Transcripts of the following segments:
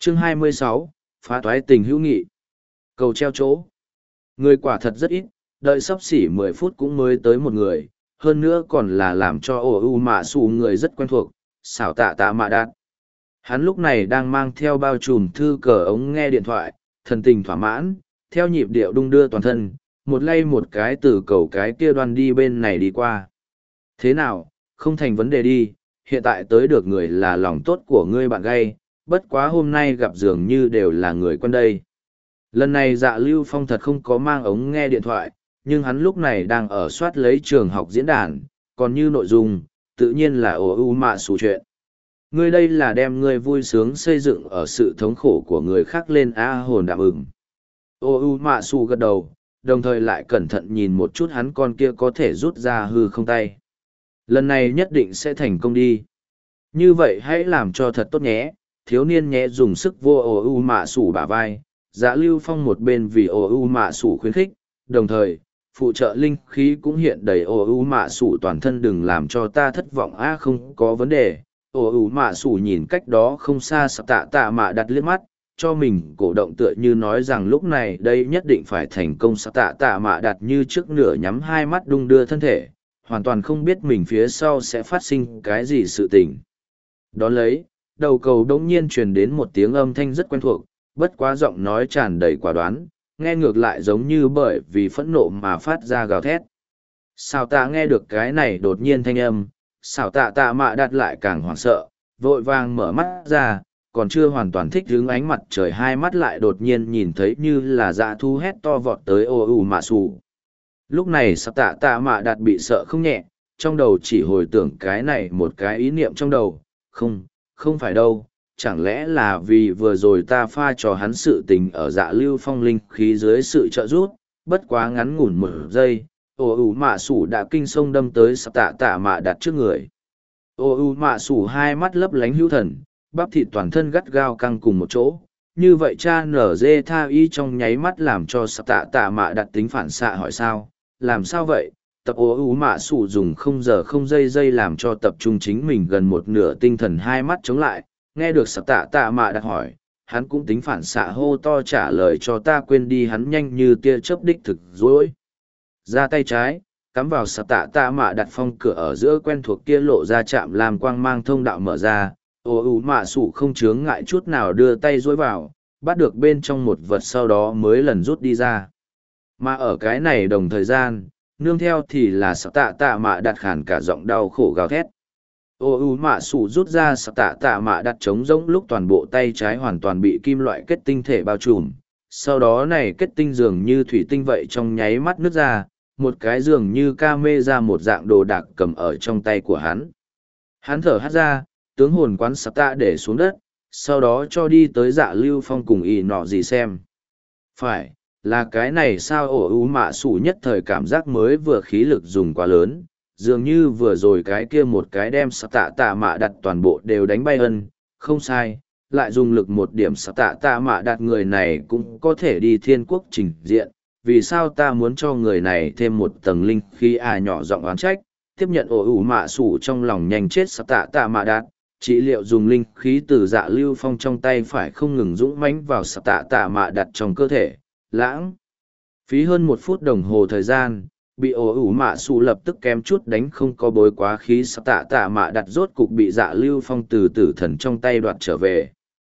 Chương 26, phá toái tình hữu nghị. Cầu treo chỗ. Người quả thật rất ít, đợi sắp xỉ 10 phút cũng mới tới một người, hơn nữa còn là làm cho ổ u mạ xù người rất quen thuộc, xảo tạ tạ mạ đạt. Hắn lúc này đang mang theo bao trùm thư cờ ống nghe điện thoại, thần tình thỏa mãn, theo nhịp điệu đung đưa toàn thân, một lay một cái từ cầu cái kia đoan đi bên này đi qua. Thế nào, không thành vấn đề đi, hiện tại tới được người là lòng tốt của ngươi bạn gay, bất quá hôm nay gặp dường như đều là người quen đây. Lần này Dạ Lưu Phong thật không có mang ống nghe điện thoại, nhưng hắn lúc này đang ở soát lấy trường học diễn đàn, còn như nội dung, tự nhiên là ồ u mạ xù chuyện. Ngươi đây là đem ngươi vui sướng xây dựng ở sự thống khổ của người khác lên hồn đạm ửng. Ồ u mạ xù gật đầu, đồng thời lại cẩn thận nhìn một chút hắn con kia có thể rút ra hư không tay. Lần này nhất định sẽ thành công đi. Như vậy hãy làm cho thật tốt nhé, thiếu niên nhé dùng sức vô ồ u mạ xù bả vai. Dạ Lưu Phong một bên vì ồ u mạ sủ khuyến khích, đồng thời, phụ trợ linh khí cũng hiện đầy ồ u mạ sủ toàn thân đừng làm cho ta thất vọng không có vấn đề. Ồ u mạ sủ nhìn cách đó không xa sạp tạ tạ mạ đặt liếc mắt, cho mình cổ động tựa như nói rằng lúc này đây nhất định phải thành công sạp tạ tạ mạ đặt như trước nửa nhắm hai mắt đung đưa thân thể, hoàn toàn không biết mình phía sau sẽ phát sinh cái gì sự tình. Đón lấy, đầu cầu đống nhiên truyền đến một tiếng âm thanh rất quen thuộc, bất quá giọng nói tràn đầy quả đoán, nghe ngược lại giống như bởi vì phẫn nộ mà phát ra gào thét. Xào tạ nghe được cái này đột nhiên thanh âm, xào tạ tạ mạ đặt lại càng hoảng sợ, vội vàng mở mắt ra, còn chưa hoàn toàn thích hướng ánh mặt trời hai mắt lại đột nhiên nhìn thấy như là dạ thu hét to vọt tới ô ù mạ xù. Lúc này xào tạ tạ mạ đặt bị sợ không nhẹ, trong đầu chỉ hồi tưởng cái này một cái ý niệm trong đầu, không phải đâu. Chẳng lẽ là vì vừa rồi ta pha trò hắn sự tình ở Dạ Lưu Phong linh khí dưới sự trợ giúp, bất quá ngắn ngủn một giây, ồ ù mạ sủ đã kinh sông đâm tới sạp tạ tạ mạ đặt trước người. Ồ ù mạ sủ hai mắt lấp lánh hữu thần, bắp thịt toàn thân gắt gao căng cùng một chỗ, như vậy cha nở dê tha y trong nháy mắt làm cho sạp tạ tạ mạ đặt tính phản xạ hỏi sao, làm sao vậy? Tập ồ ù mạ sủ dùng không giờ không giây làm cho tập trung chính mình gần một nửa tinh thần hai mắt chống lại. Nghe được sạp tạ tạ mạ đặt hỏi, hắn cũng tính phản xạ hô to trả lời cho ta quên đi hắn nhanh như tia chớp đích thực dối. Ra tay trái, cắm vào sạp tạ tạ mạ đặt phong cửa ở giữa quen thuộc kia lộ ra chạm làm quang mang thông đạo mở ra, ồ ù mạ sủ không chướng ngại chút nào đưa tay dối vào, bắt được bên trong một vật sau đó mới lần rút đi ra. Mà ở cái này đồng thời gian, nương theo thì là sạp tạ tạ mạ đặt khàn cả giọng đau khổ gào thét. Ô u mạ sủ rút ra sạp tạ tạ mạ đặt trống rỗng lúc toàn bộ tay trái hoàn toàn bị kim loại kết tinh thể bao trùm, sau đó này kết tinh dường như thủy tinh vậy trong nháy mắt nứt ra, một cái dường như ca mê ra một dạng đồ đạc cầm ở trong tay của hắn. Hắn thở hắt ra, tướng hồn quán sạp tạ để xuống đất, sau đó cho đi tới Dạ Lưu Phong cùng ý nọ gì xem. Phải, là cái này sao ổ u mạ sủ nhất thời cảm giác mới vừa khí lực dùng quá lớn, dường như vừa rồi cái kia một cái đem sạp tạ tạ mạ đặt toàn bộ đều đánh bay không sai, lại dùng lực một điểm sạp tạ tạ mạ đặt người này cũng có thể đi thiên quốc trình diện, vì sao ta muốn cho người này thêm một tầng linh khí nhỏ giọng oán trách, tiếp nhận ổ ủ mạ sủ trong lòng nhanh chết sạp tạ tạ mạ đặt, trị liệu dùng linh khí từ Dạ Lưu Phong trong tay phải không ngừng dũng mãnh vào sạp tạ tạ mạ đặt trong cơ thể, lãng phí hơn 1 phút đồng hồ thời gian, bị ổ ủ mạ sủ lập tức kém chút đánh không có bối quá khí sạp tạ tạ mạ đặt rốt cục bị Dạ Lưu Phong từ tử thần trong tay đoạt trở về.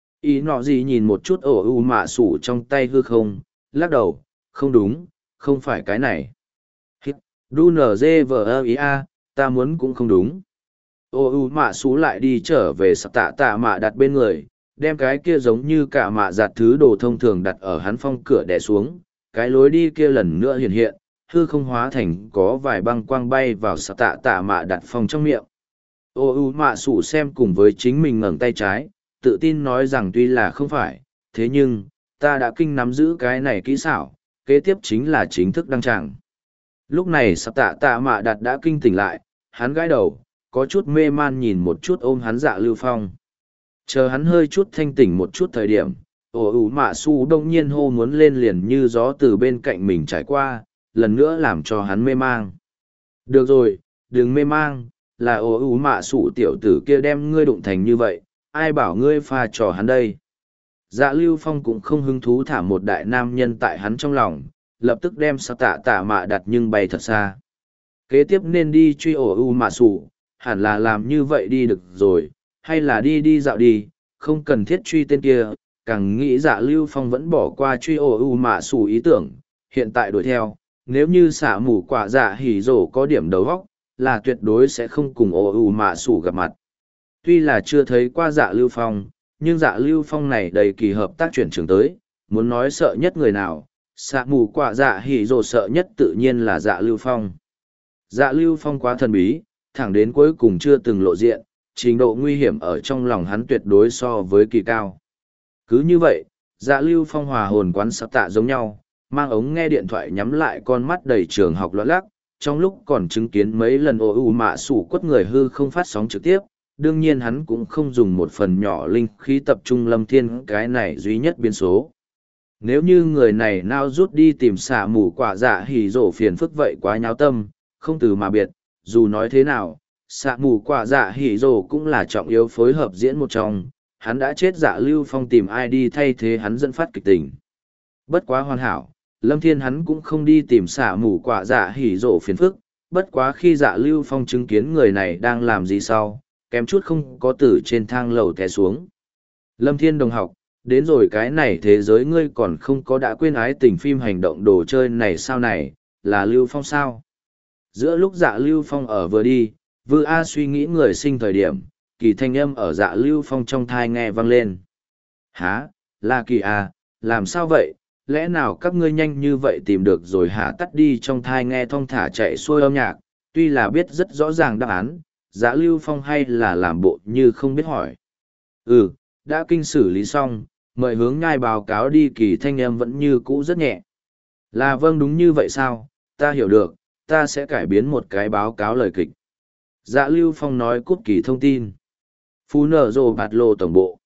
Ý nọ gì nhìn một chút ổ ủ mạ sủ trong tay hư không, lắc đầu, không đúng, không phải cái này. Đu nở dê vờ ia, ta muốn cũng không đúng. Ổ ủ mạ sủ lại đi trở về sạp tạ tạ mạ đặt bên người, đem cái kia giống như cả mạ giặt thứ đồ thông thường đặt ở hắn phong cửa đè xuống, cái lối đi kia lần nữa hiện hiện, hư không hóa thành có vài băng quang bay vào sạp tạ tạ mạ đặt phong trong miệng. Ô u mạ sủ xem cùng với chính mình ngẩng tay trái, tự tin nói rằng tuy là không phải, thế nhưng, ta đã kinh nắm giữ cái này kỹ xảo, kế tiếp chính là chính thức đăng tràng. Lúc này sạp tạ tạ mạ đặt đã kinh tỉnh lại, hắn gãi đầu, có chút mê man nhìn một chút ôm hắn Dạ Lưu Phong. Chờ hắn hơi chút thanh tỉnh một chút thời điểm, ổ ủ mạ su đông nhiên hô muốn lên liền như gió từ bên cạnh mình trải qua, lần nữa làm cho hắn mê mang. Được rồi, đừng mê mang, là ổ ủ mạ su tiểu tử kia đem ngươi đụng thành như vậy, ai bảo ngươi pha trò hắn đây. Dạ Lưu Phong cũng không hứng thú thả một đại nam nhân tại hắn trong lòng, lập tức đem sao tạ tạ mạ đặt nhưng bay thật xa. Kế tiếp nên đi truy ổ u mạ sủ, hẳn là làm như vậy đi được rồi, hay là đi đi dạo đi, không cần thiết truy tên kia, càng nghĩ Dạ Lưu Phong vẫn bỏ qua truy ổ u mạ sủ ý tưởng, hiện tại đuổi theo, nếu như xả mù quả dạ hỉ rổ có điểm đầu góc, là tuyệt đối sẽ không cùng ổ u mạ sủ gặp mặt. Tuy là chưa thấy qua Dạ Lưu Phong, nhưng Dạ Lưu Phong này đầy kỳ hợp tác chuyển trường tới, muốn nói sợ nhất người nào, xả mù quả dạ hỉ rổ sợ nhất tự nhiên là Dạ Lưu Phong. Dạ Lưu Phong quá thần bí, thẳng đến cuối cùng chưa từng lộ diện, trình độ nguy hiểm ở trong lòng hắn tuyệt đối so với kỳ cao. Cứ như vậy, Dạ Lưu Phong hòa hồn quán sắp tạ giống nhau, mang ống nghe điện thoại nhắm lại con mắt đầy trường học loạn lắc, trong lúc còn chứng kiến mấy lần ồ ù mạ sủ quất người hư không phát sóng trực tiếp, đương nhiên hắn cũng không dùng một phần nhỏ linh khí tập trung Lâm Thiên cái này duy nhất biến số. Nếu như người này nào rút đi tìm xả mù quả dạ hỉ rổ phiền phức vậy quá nháo tâm, không từ mà biệt, dù nói thế nào, xạ mù quả dạ hỉ rồ cũng là trọng yếu phối hợp diễn một trong, hắn đã chết Dạ Lưu Phong tìm ai đi thay thế hắn dẫn phát kịch tình. Bất quá hoàn hảo, Lâm Thiên hắn cũng không đi tìm xạ mù quả dạ hỉ rồ phiền phức, bất quá khi Dạ Lưu Phong chứng kiến người này đang làm gì sau, kém chút không có từ trên thang lầu té xuống. Lâm Thiên đồng học, đến rồi cái này thế giới ngươi còn không có đã quên ái tình phim hành động đồ chơi này sao này, là Lưu Phong sao? Giữa lúc Dạ Lưu Phong ở vừa đi, Vư A suy nghĩ người sinh thời điểm, kỳ thanh âm ở Dạ Lưu Phong trong thai nghe vang lên. Hả, là kỳ à, làm sao vậy, lẽ nào các ngươi nhanh như vậy tìm được rồi hả? Tắt đi trong thai nghe thong thả chạy xuôi âm nhạc, tuy là biết rất rõ ràng đáp án, Dạ Lưu Phong hay là làm bộ như không biết hỏi. Ừ, đã kinh xử lý xong, mời hướng nhai báo cáo đi. Kỳ thanh âm vẫn như cũ rất nhẹ. Là vâng, đúng như vậy sao, ta hiểu được, ta sẽ cải biến một cái báo cáo lời kịch. Dạ Lưu Phong nói cút kỳ thông tin. Phú nở rồ bạt lô tổng bộ.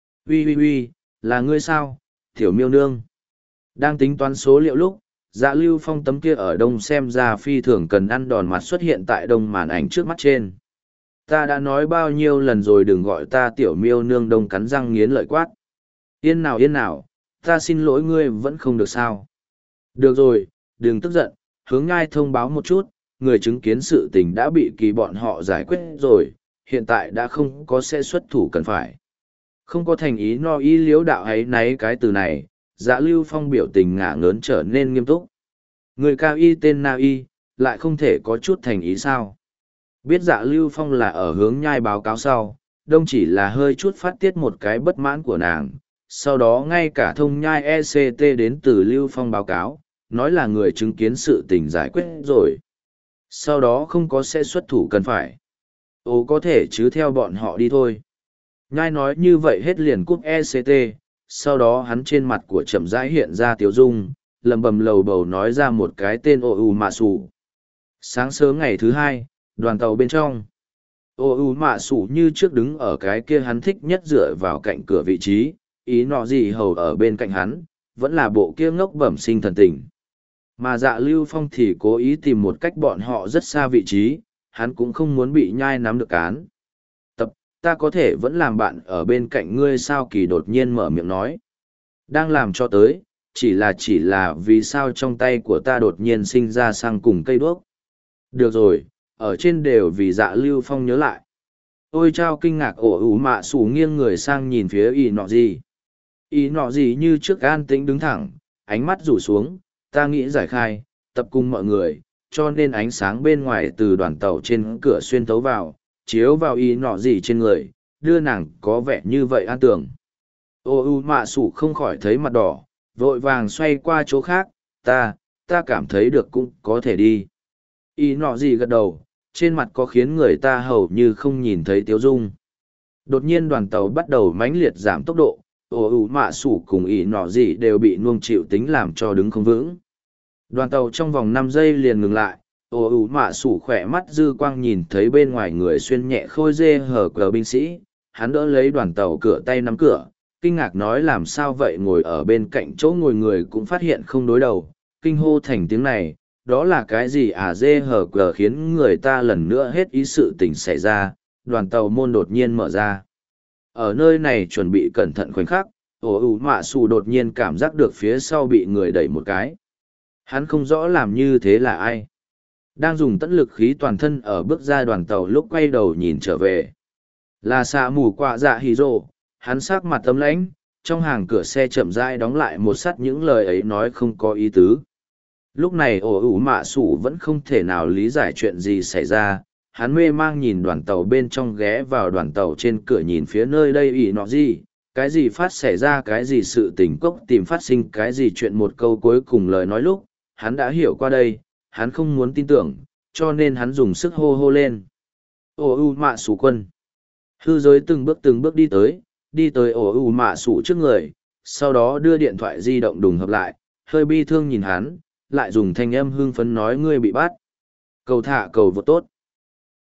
Uy, là ngươi sao, Tiểu Miêu Nương? Đang tính toán số liệu lúc, Dạ Lưu Phong tấm kia ở đông xem ra phi thường cần ăn đòn mặt xuất hiện tại đông màn ảnh trước mắt trên. Ta đã nói bao nhiêu lần rồi đừng gọi ta Tiểu Miêu Nương. Đông cắn răng nghiến lợi quát. Yên nào, ta xin lỗi ngươi vẫn không được sao. Được rồi, đừng tức giận, hướng ngai thông báo một chút, người chứng kiến sự tình đã bị kỳ bọn họ giải quyết rồi, hiện tại đã không có sẽ xuất thủ cần phải. Không có thành ý no ý liếu đạo ấy náy cái từ này, Dạ Lưu Phong biểu tình ngả ngớn trở nên nghiêm túc. Người cao y tên Na Y, lại không thể có chút thành ý sao. Biết Dạ Lưu Phong là ở hướng nhai báo cáo sau, đông chỉ là hơi chút phát tiết một cái bất mãn của nàng, sau đó ngay cả thông nhai ECT đến từ Lưu Phong báo cáo, nói là người chứng kiến sự tình giải quyết rồi. Sau đó không có sẽ xuất thủ cần phải. Ồ có thể chứ theo bọn họ đi thôi. Nhai nói như vậy hết liền cúp ECT, sau đó hắn trên mặt của chậm rãi hiện ra tiếu dung, lầm bầm lầu bầu nói ra một cái tên ô u mạ sủ. Sáng sớm ngày thứ hai, đoàn tàu bên trong. Ô u mạ sủ như trước đứng ở cái kia hắn thích nhất dựa vào cạnh cửa vị trí, ý nọ gì hầu ở bên cạnh hắn, vẫn là bộ kia ngốc bẩm sinh thần tình. Mà Dạ Lưu Phong thì cố ý tìm một cách bọn họ rất xa vị trí, hắn cũng không muốn bị nhai nắm được cán. Ta có thể vẫn làm bạn ở bên cạnh ngươi sao? Kỳ đột nhiên mở miệng nói. Đang làm cho tới, chỉ là vì sao trong tay của ta đột nhiên sinh ra sang cùng cây đuốc. Được rồi, ở trên đều vì Dạ Lưu Phong nhớ lại. Ôi chao kinh ngạc ổ ủ mạ sủ nghiêng người sang nhìn phía ý nọ gì. Ý nọ gì như trước an tĩnh đứng thẳng, ánh mắt rủ xuống, ta nghĩ giải khai, tập cùng mọi người, cho nên ánh sáng bên ngoài từ đoàn tàu trên cửa xuyên thấu vào, chiếu vào ý nọ gì trên người, đưa nàng có vẻ như vậy an tưởng. Ô u mạ sủ không khỏi thấy mặt đỏ, vội vàng xoay qua chỗ khác, ta cảm thấy được cũng có thể đi. Ý nọ gì gật đầu, trên mặt có khiến người ta hầu như không nhìn thấy tiếu dung. Đột nhiên đoàn tàu bắt đầu mãnh liệt giảm tốc độ, ô u mạ sủ cùng ý nọ gì đều bị nuông chịu tính làm cho đứng không vững. Đoàn tàu trong vòng 5 giây liền ngừng lại, ô ủ mạ sủ khỏe mắt dư quang nhìn thấy bên ngoài người xuyên nhẹ khôi dê hở cờ binh sĩ, hắn đỡ lấy đoàn tàu cửa tay nắm cửa, kinh ngạc nói làm sao vậy. Ngồi ở bên cạnh chỗ ngồi người cũng phát hiện không đối đầu, kinh hô thành tiếng này, đó là cái gì à? Dê hở cờ khiến người ta lần nữa hết ý sự tình xảy ra, đoàn tàu môn đột nhiên mở ra. Ở nơi này chuẩn bị cẩn thận khoảnh khắc, ổ ủ mạ xù đột nhiên cảm giác được phía sau bị người đẩy một cái. Hắn không rõ làm như thế là ai. Đang dùng tẫn lực khí toàn thân ở bước ra đoàn tàu lúc quay đầu nhìn trở về. Là xạ mù quạ dạ hì rồ, hắn sắc mặt tấm lãnh, trong hàng cửa xe chậm rãi đóng lại một sắt những lời ấy nói không có ý tứ. Lúc này ổ ủ mạ sủ vẫn không thể nào lý giải chuyện gì xảy ra, hắn mê mang nhìn đoàn tàu bên trong ghé vào đoàn tàu trên cửa nhìn phía nơi đây ỉ nọ gì, cái gì phát xảy ra cái gì sự tình cốc tìm phát sinh cái gì chuyện một câu cuối cùng lời nói lúc, hắn đã hiểu qua đây, hắn không muốn tin tưởng, cho nên hắn dùng sức hô hô lên. Ổ ủ mạ sủ quân. Hư giới từng bước đi tới ổ ủ mạ sủ trước người, sau đó đưa điện thoại di động đùng hợp lại, hơi bi thương nhìn hắn, lại dùng thanh âm hưng phấn nói ngươi bị bắt. Cầu thả cầu vượt tốt.